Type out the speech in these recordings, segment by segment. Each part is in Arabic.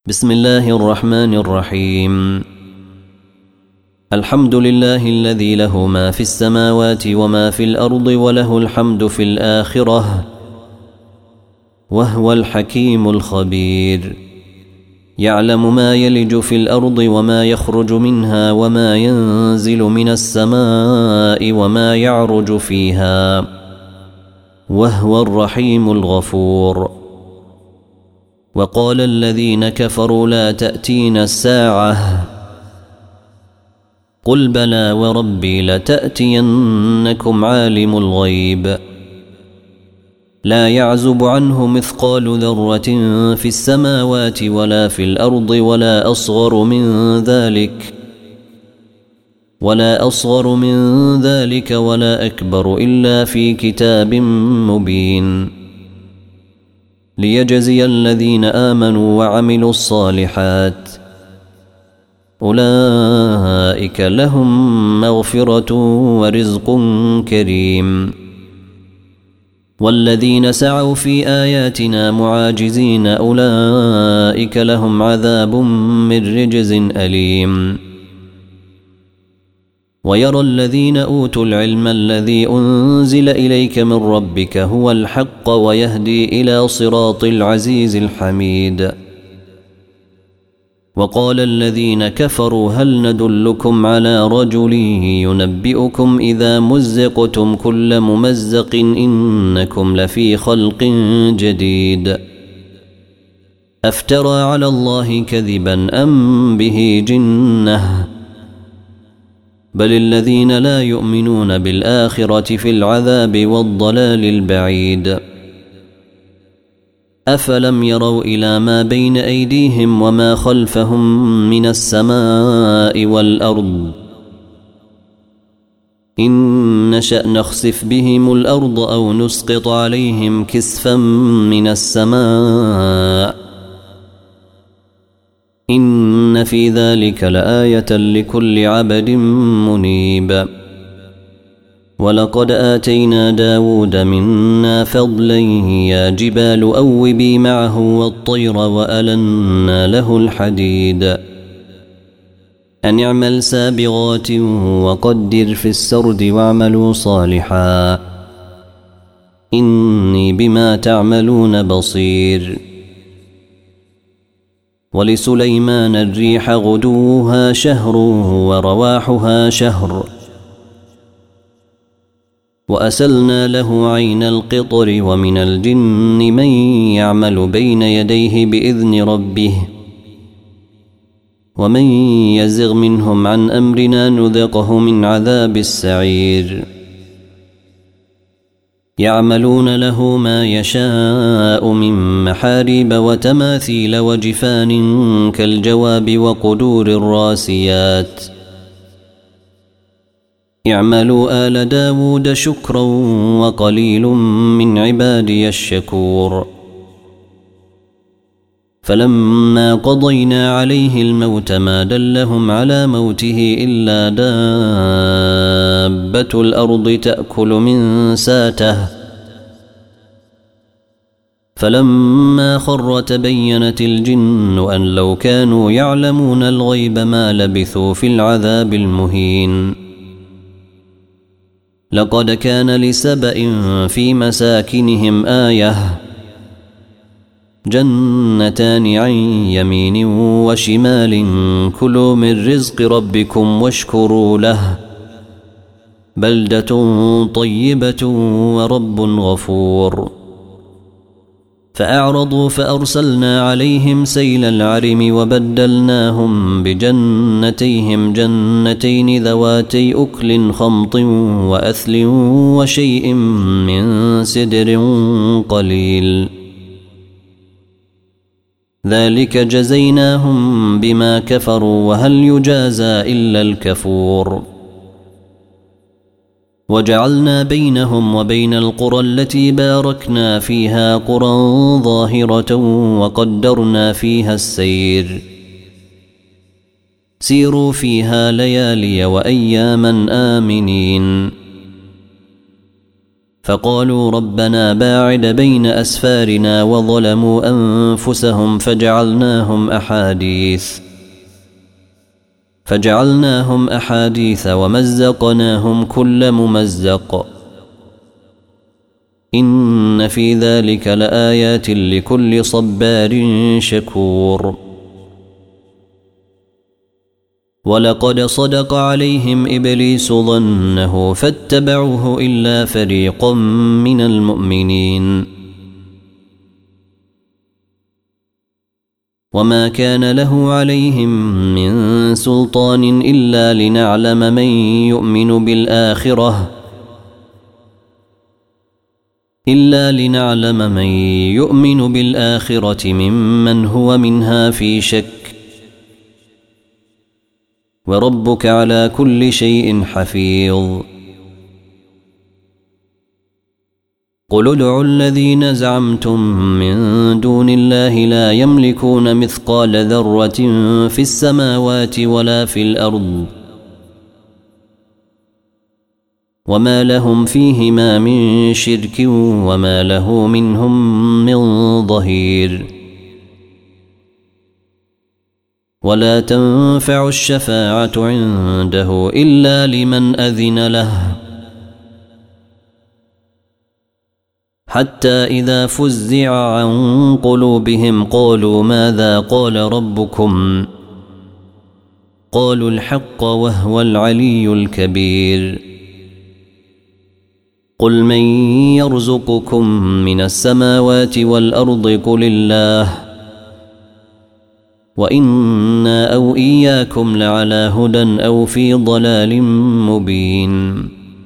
بسم الله الرحمن الرحيم. الحمد لله الذي له ما في السماوات وما في الأرض وله الحمد في الآخرة وهو الحكيم الخبير. يعلم ما يلج في الأرض وما يخرج منها وما ينزل من السماء وما يعرج فيها وهو الرحيم الغفور. وقال الذين كفروا لا تأتينا الساعة قل بلى وربي لتأتينكم عالم الغيب لا يعزب عنه مثقال ذرة في السماوات ولا في الأرض ولا أصغر من ذلك ولا أكبر إلا في كتاب مبين ليجزي الذين آمنوا وعملوا الصالحات أولئك لهم مغفرة ورزق كريم. والذين سعوا في آياتنا معاجزين أولئك لهم عذاب من رجز أليم. ويرى الذين أوتوا العلم الذي أنزل إليك من ربك هو الحق ويهدي إلى صراط العزيز الحميد. وقال الذين كفروا هل ندلكم على رجل ينبئكم إذا مزقتم كل ممزق إنكم لفي خلق جديد أفترى على الله كذبا أم به جنة بل الذين لا يؤمنون بالآخرة في العذاب والضلال البعيد. أفلم يروا إلى ما بين أيديهم وما خلفهم من السماء والأرض إن نشأ نخسف بهم الأرض أو نسقط عليهم كسفا من السماء إن في ذلك لآية لكل عبد منيب. ولقد آتينا داود منا فضلا يا جبال أوبي معه والطير وألنا له الحديد أن اعمل سابغات وقدر في السرد واعملوا صالحا إني بما تعملون بصير. ولسليمان الريح غدوها شهر ورواحها شهر وأسلنا له عين القطر ومن الجن من يعمل بين يديه بإذن ربه ومن يزغ منهم عن أمرنا نذقه من عذاب السعير. يعملون له ما يشاء من محاريب وتماثيل وجفان كالجواب وقدور الراسيات اعملوا آل داود شكرا وقليل من عبادي الشكور. فلما قضينا عليه الموت ما دلهم على موته إلا دابة الأرض تأكل من ساته فلما خر تبينت الجن أن لو كانوا يعلمون الغيب ما لبثوا في العذاب المهين. لقد كان لسبأ في مساكنهم آية جنتان عن يمين وشمال كلوا من رزق ربكم واشكروا له بلدة طيبة ورب غفور. فأعرضوا فأرسلنا عليهم سيل العرم وبدلناهم بجنتيهم جنتين ذواتي أكل خمط وأثل وشيء من سدر قليل ذلك جزيناهم بما كفروا وهل يجازى إلا الكفور. وجعلنا بينهم وبين القرى التي باركنا فيها قرى ظاهرة وقدرنا فيها السير سيروا فيها ليالي وأياما آمنين. فقالوا ربنا باعد بين أسفارنا وظلموا أنفسهم فجعلناهم أحاديث ومزقناهم كل ممزق إن في ذلك لآيات لكل صبار شكور. ولقد صدق عليهم إبليس ظنه فاتبعوه إلا فريقا من المؤمنين. وما كان له عليهم من سلطان إلا لنعلم من يؤمن بالآخرة ممن هو منها في شك. وربك على كل شيء حفيظ. قل ادعوا الذين زعمتم من دون الله لا يملكون مثقال ذرة في السماوات ولا في الأرض وما لهم فيهما من شرك وما له منهم من ظهير. ولا تنفع الشفاعة عنده إلا لمن أذن له حتى إذا فزع عن قلوبهم قالوا ماذا قال ربكم قالوا الحق وهو العلي الكبير. قل من يرزقكم من السماوات والأرض قل الله وإنا أو إياكم لعلى هدى أو في ضلال مبين.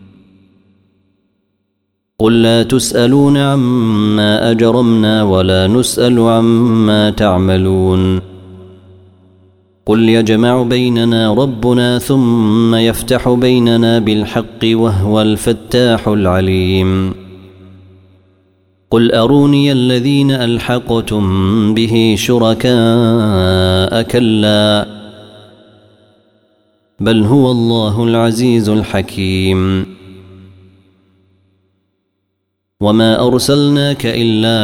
قل لا تسألون عما أجرمنا ولا نسأل عما تعملون. قل يجمع بيننا ربنا ثم يفتح بيننا بالحق وهو الفتاح العليم. قل أروني الذين ألحقتم به شركاء كلا بل هو الله العزيز الحكيم. وما أرسلناك إلا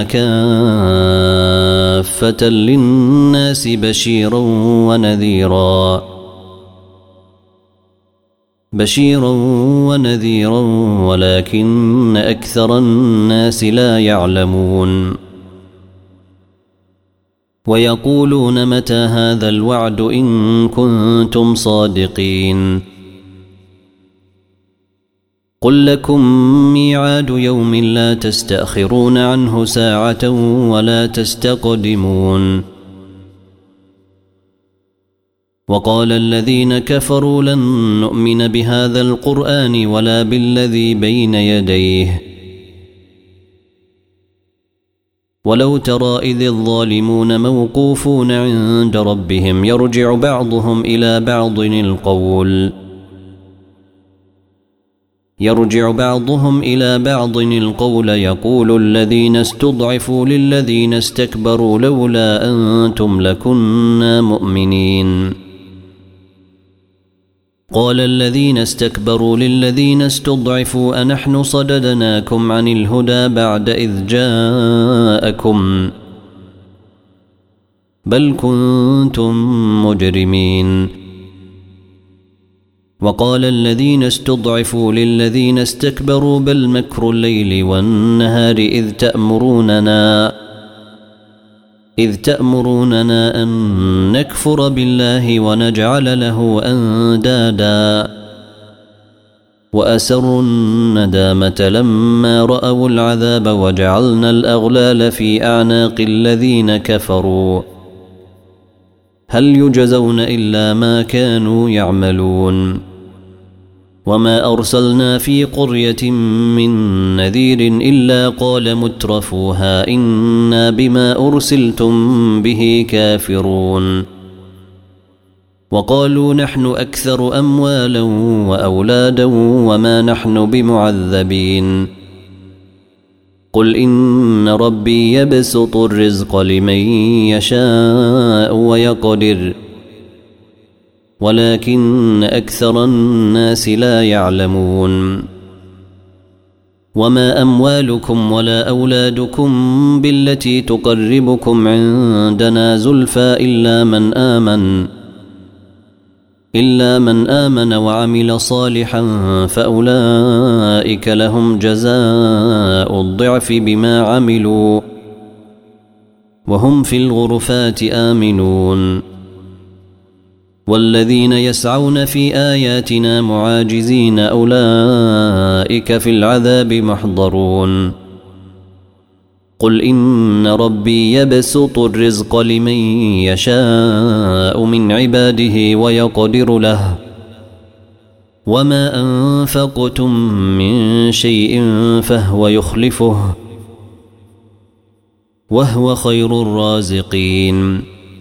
كافة للناس بشيرا ونذيرا ولكن أكثر الناس لا يعلمون. ويقولون متى هذا الوعد إن كنتم صادقين. قل لكم ميعاد يوم لا تستأخرون عنه ساعة ولا تستقدمون. وقال الذين كفروا لن نؤمن بهذا القرآن ولا بالذي بين يديه ولو ترى إذ الظالمون موقوفون عند ربهم يرجع بعضهم إلى بعض القول يقول الذين استضعفوا للذين استكبروا لولا أنتم لكنا مؤمنين. قال الذين استكبروا للذين استضعفوا أنحن صددناكم عن الهدى بعد إذ جاءكم بل كنتم مجرمين. وقال الذين استضعفوا للذين استكبروا بل مكر الليل والنهار إذ تأمروننا أن نكفر بالله ونجعل له أندادا وأسروا الندامة لما رأوا العذاب وجعلنا الأغلال في أعناق الذين كفروا هل يجزون إلا ما كانوا يعملون. وما أرسلنا في قرية من نذير إلا قال مترفوها إنا بما أرسلتم به كافرون. وقالوا نحن أكثر أموالا وأولادا وما نحن بمعذبين. قل إن ربي يبسط الرزق لمن يشاء ويقدر ولكن أكثر الناس لا يعلمون. وما أموالكم ولا أولادكم بالتي تقربكم عندنا زلفى إلا من آمن وعمل صالحا فأولئك لهم جزاء الضعف بما عملوا وهم في الغرفات آمنون. والذين يسعون في آياتنا معاجزين أولئك في العذاب محضرون. قل إن ربي يبسط الرزق لمن يشاء من عباده ويقدر له وما أنفقتم من شيء فهو يخلفه وهو خير الرازقين.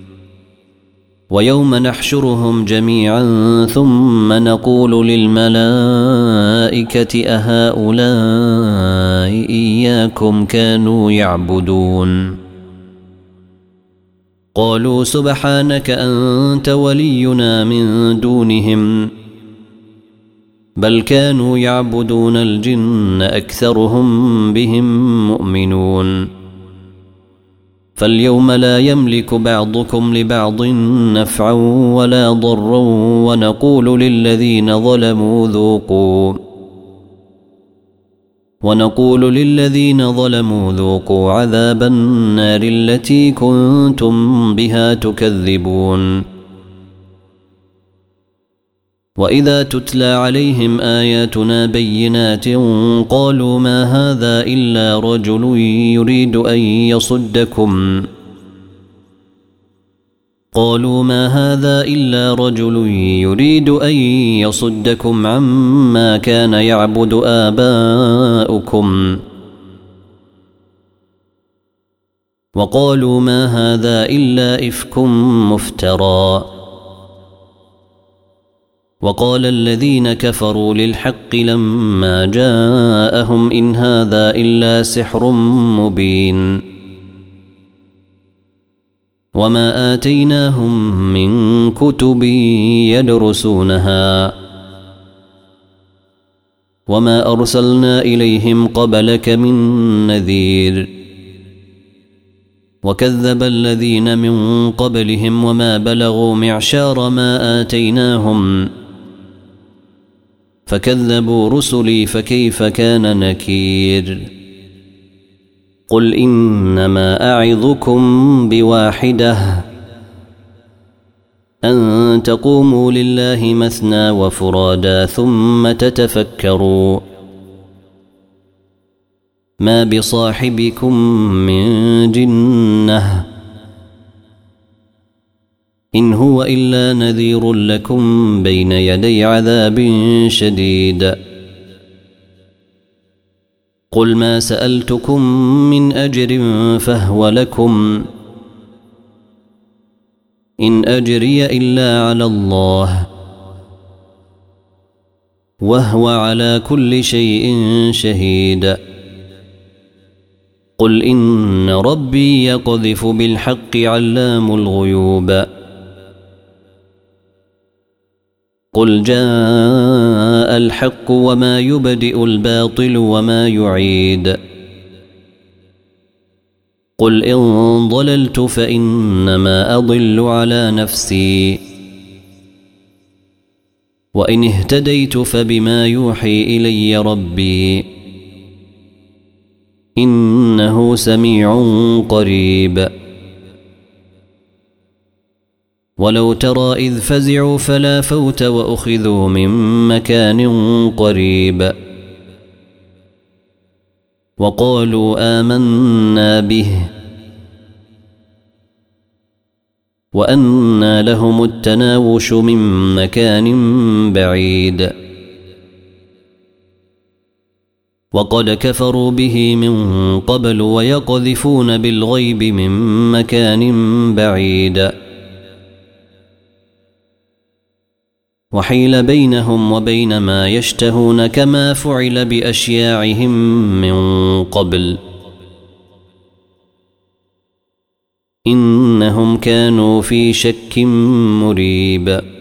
ويوم نحشرهم جميعا ثم نقول للملائكة أهؤلاء إياكم كانوا يعبدون قالوا سبحانك أنت ولينا من دونهم بل كانوا يعبدون الجن أكثرهم بهم مؤمنون. فاليوم لا يملك بعضكم لبعض نفعا ولا ضرا ونقول للذين ظلموا ذوقوا عذاب النار التي كنتم بها تكذبون. وإذا تتلى عليهم آياتنا بينات قالوا ما هذا إلا رجل يريد أن يصدكم عما كان يعبد آباؤكم وقالوا ما هذا إلا إفك مفترى. وقال الذين كفروا للحق لما جاءهم إن هذا إلا سحر مبين. وما آتيناهم من كتب يدرسونها وما أرسلنا إليهم قبلك من نذير. وكذب الذين من قبلهم وما بلغوا معشار ما آتيناهم فكذبوا رسلي فكيف كان نكير. قل إنما أعظكم بواحدة أن تقوموا لله مثنى وفرادا ثم تتفكروا ما بصاحبكم من جنة إن هو إلا نذير لكم بين يدي عذاب شديد. قل ما سألتكم من أجر فهو لكم إن أجري إلا على الله وهو على كل شيء شهيد. قل إن ربي يقذف بالحق علام الغيوب. قل جاء الحق وما يبدئ الباطل وما يعيد. قل إن ضللت فإنما أضل على نفسي وإن اهتديت فبما يوحي إلي ربي إنه سميع قريب. ولو ترى إذ فزعوا فلا فوت وأخذوا من مكان قريب وقالوا آمنا به وأنى لهم التناوش من مكان بعيد وقد كفروا به من قبل ويقذفون بالغيب من مكان بعيد وحيل بينهم وبين ما يشتهون كما فعل بأشياعهم من قبل إنهم كانوا في شك مريب.